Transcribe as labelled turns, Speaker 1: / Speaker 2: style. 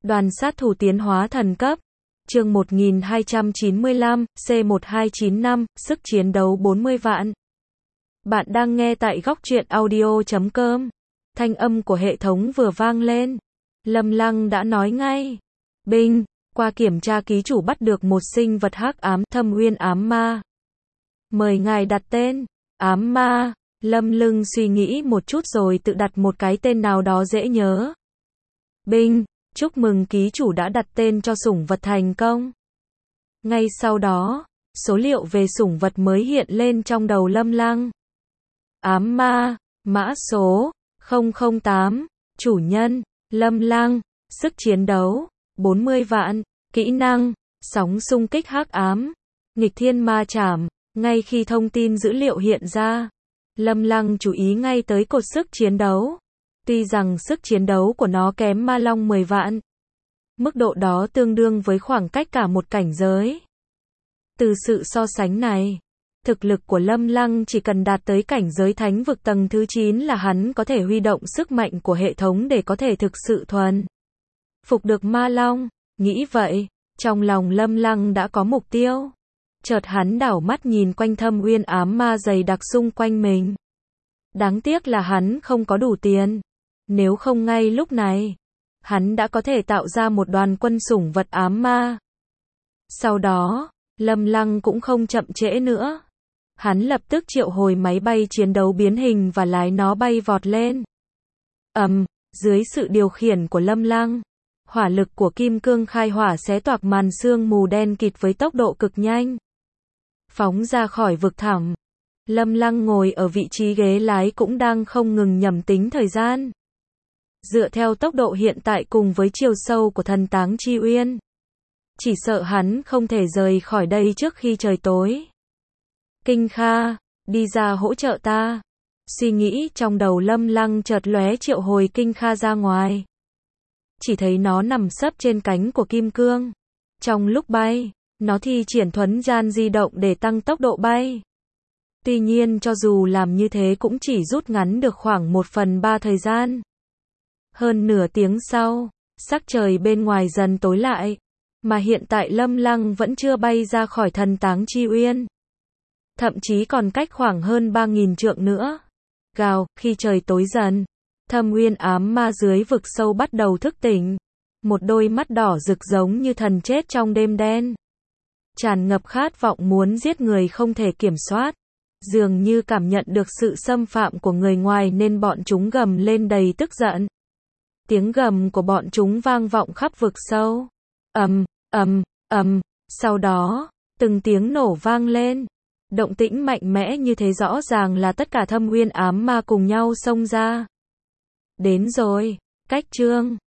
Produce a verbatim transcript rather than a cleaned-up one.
Speaker 1: Đoàn sát thủ tiến hóa thần cấp. Chương một nghìn hai trăm chín mươi lăm, C một hai chín năm, sức chiến đấu bốn mươi vạn. Bạn đang nghe tại góc truyện audio chấm com. Thanh âm của hệ thống vừa vang lên. Lâm Lăng đã nói ngay. Binh, qua kiểm tra ký chủ bắt được một sinh vật hắc ám, Thâm Uyên ám ma. Mời ngài đặt tên. Ám ma. Lâm Lưng suy nghĩ một chút rồi tự đặt một cái tên nào đó dễ nhớ. Binh, chúc mừng ký chủ đã đặt tên cho sủng vật thành công. Ngay sau đó, số liệu về sủng vật mới hiện lên trong đầu Lâm Lăng. Ám ma, mã số không không tám, chủ nhân Lâm Lăng, sức chiến đấu bốn mươi vạn, kỹ năng sóng xung kích hắc ám, nghịch thiên ma chảm. Ngay khi thông tin dữ liệu hiện ra, Lâm Lăng chú ý ngay tới cột sức chiến đấu. Tuy rằng sức chiến đấu của nó kém ma long mười vạn, mức độ đó tương đương với khoảng cách cả một cảnh giới. Từ sự so sánh này, thực lực của Lâm Lăng chỉ cần đạt tới cảnh giới thánh vực tầng thứ chín là hắn có thể huy động sức mạnh của hệ thống để có thể thực sự thuần phục được ma long. Nghĩ vậy, trong lòng Lâm Lăng đã có mục tiêu. Chợt hắn đảo mắt nhìn quanh Thâm Uyên ám ma dày đặc xung quanh mình. Đáng tiếc là hắn không có đủ tiền. Nếu không ngay lúc này, hắn đã có thể tạo ra một đoàn quân sủng vật ám ma. Sau đó, Lâm Lăng cũng không chậm trễ nữa. Hắn lập tức triệu hồi máy bay chiến đấu biến hình và lái nó bay vọt lên. Ầm, dưới sự điều khiển của Lâm Lăng, hỏa lực của kim cương khai hỏa xé toạc màn sương mù đen kịt với tốc độ cực nhanh. Phóng ra khỏi vực thẳm. Lâm Lăng ngồi ở vị trí ghế lái cũng đang không ngừng nhẩm tính thời gian. Dựa theo tốc độ hiện tại cùng với chiều sâu của thần táng chi uyên, chỉ sợ hắn không thể rời khỏi đây trước khi trời tối. Kinh Kha, đi ra hỗ trợ ta. Suy nghĩ trong đầu Lâm Lăng chợt lóe triệu hồi Kinh Kha ra ngoài. Chỉ thấy nó nằm sấp trên cánh của kim cương. Trong lúc bay, nó thi triển thuấn gian di động để tăng tốc độ bay. Tuy nhiên cho dù làm như thế cũng chỉ rút ngắn được khoảng một phần ba thời gian. Hơn nửa tiếng sau, sắc trời bên ngoài dần tối lại, mà hiện tại Lâm Lăng vẫn chưa bay ra khỏi thần táng chi uyên. Thậm chí còn cách khoảng hơn ba nghìn trượng nữa. Gào, khi trời tối dần, Thâm Uyên ám ma dưới vực sâu bắt đầu thức tỉnh. Một đôi mắt đỏ rực giống như thần chết trong đêm đen. Tràn ngập khát vọng muốn giết người không thể kiểm soát. Dường như cảm nhận được sự xâm phạm của người ngoài nên bọn chúng gầm lên đầy tức giận. Tiếng gầm của bọn chúng vang vọng khắp vực sâu. Ầm, ầm, ầm, sau đó, từng tiếng nổ vang lên. Động tĩnh mạnh mẽ như thế rõ ràng là tất cả Thâm Uyên ám ma cùng nhau xông ra. Đến rồi, cách chương